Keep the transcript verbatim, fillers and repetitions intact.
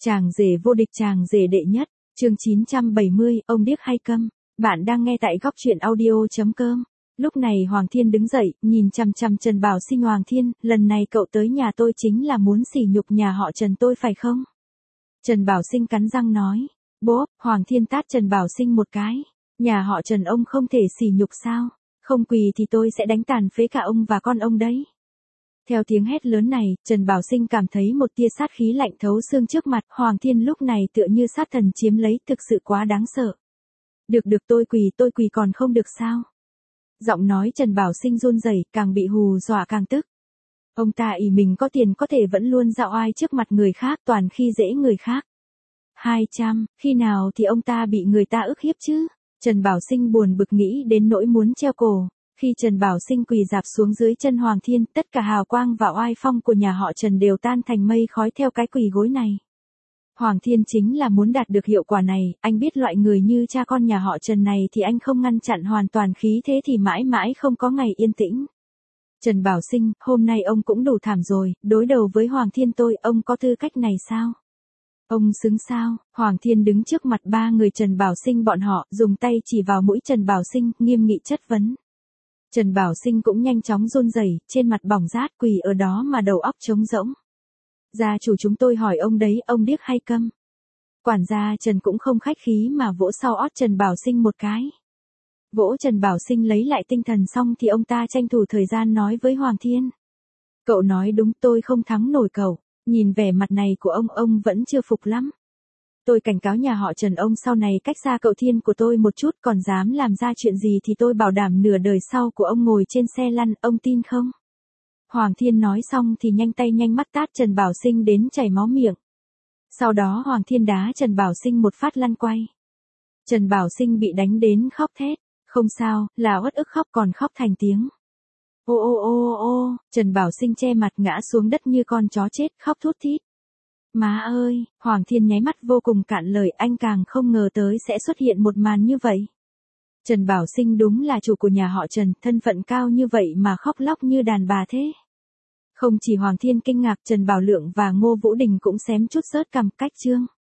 Chàng rể vô địch, chàng rể đệ nhất, chương chín trăm bảy mươi, ông điếc hay câm. Bạn đang nghe tại góc truyện audio chấm com. Lúc này Hoàng Thiên đứng dậy, nhìn chằm chằm Trần Bảo Sinh. Hoàng Thiên, lần này cậu tới nhà tôi chính là muốn sỉ nhục nhà họ Trần tôi phải không? Trần Bảo Sinh cắn răng nói. Bố, Hoàng Thiên tát Trần Bảo Sinh một cái. Nhà họ Trần ông không thể sỉ nhục sao? Không quỳ thì tôi sẽ đánh tàn phế cả ông và con ông đấy. Theo tiếng hét lớn này, Trần Bảo Sinh cảm thấy một tia sát khí lạnh thấu xương trước mặt. Hoàng Thiên lúc này tựa như sát thần chiếm lấy, thực sự quá đáng sợ. Được được, tôi quỳ, tôi quỳ còn không được sao? Giọng nói Trần Bảo Sinh run rẩy, càng bị hù dọa càng tức. Ông ta ỷ mình có tiền có thể vẫn luôn dạo oai trước mặt người khác, toàn khi dễ người khác. Hai trăm, khi nào thì ông ta bị người ta ức hiếp chứ? Trần Bảo Sinh buồn bực nghĩ đến nỗi muốn treo cổ. Khi Trần Bảo Sinh quỳ rạp xuống dưới chân Hoàng Thiên, tất cả hào quang và oai phong của nhà họ Trần đều tan thành mây khói theo cái quỳ gối này. Hoàng Thiên chính là muốn đạt được hiệu quả này, anh biết loại người như cha con nhà họ Trần này thì anh không ngăn chặn hoàn toàn khí thế thì mãi mãi không có ngày yên tĩnh. Trần Bảo Sinh, hôm nay ông cũng đủ thảm rồi, đối đầu với Hoàng Thiên tôi, ông có tư cách này sao? Ông xứng sao? Hoàng Thiên đứng trước mặt ba người Trần Bảo Sinh bọn họ, dùng tay chỉ vào mũi Trần Bảo Sinh, nghiêm nghị chất vấn. Trần Bảo Sinh cũng nhanh chóng run rẩy, trên mặt bỏng rát, quỳ ở đó mà đầu óc trống rỗng. Gia chủ chúng tôi hỏi ông đấy, ông điếc hay câm? Quản gia Trần cũng không khách khí mà vỗ sau ót Trần Bảo Sinh một cái. Vỗ Trần Bảo Sinh lấy lại tinh thần xong thì ông ta tranh thủ thời gian nói với Hoàng Thiên. Cậu nói đúng, tôi không thắng nổi cậu, nhìn vẻ mặt này của ông, ông vẫn chưa phục lắm. Tôi cảnh cáo nhà họ Trần ông sau này cách xa cậu Thiên của tôi một chút, còn dám làm ra chuyện gì thì tôi bảo đảm nửa đời sau của ông ngồi trên xe lăn, ông tin không? Hoàng Thiên nói xong thì nhanh tay nhanh mắt tát Trần Bảo Sinh đến chảy máu miệng. Sau đó Hoàng Thiên đá Trần Bảo Sinh một phát lăn quay. Trần Bảo Sinh bị đánh đến khóc thét. Không sao, là uất ức khóc, còn khóc thành tiếng. Ô ô ô ô, Trần Bảo Sinh che mặt ngã xuống đất như con chó chết, khóc thút thít. Má ơi, Hoàng Thiên nháy mắt vô cùng cạn lời, anh càng không ngờ tới sẽ xuất hiện một màn như vậy. Trần Bảo Sinh đúng là chủ của nhà họ Trần, thân phận cao như vậy mà khóc lóc như đàn bà thế. Không chỉ Hoàng Thiên kinh ngạc, Trần Bảo Lượng và Ngô Vũ Đình cũng xém chút rớt cằm. Cách chương.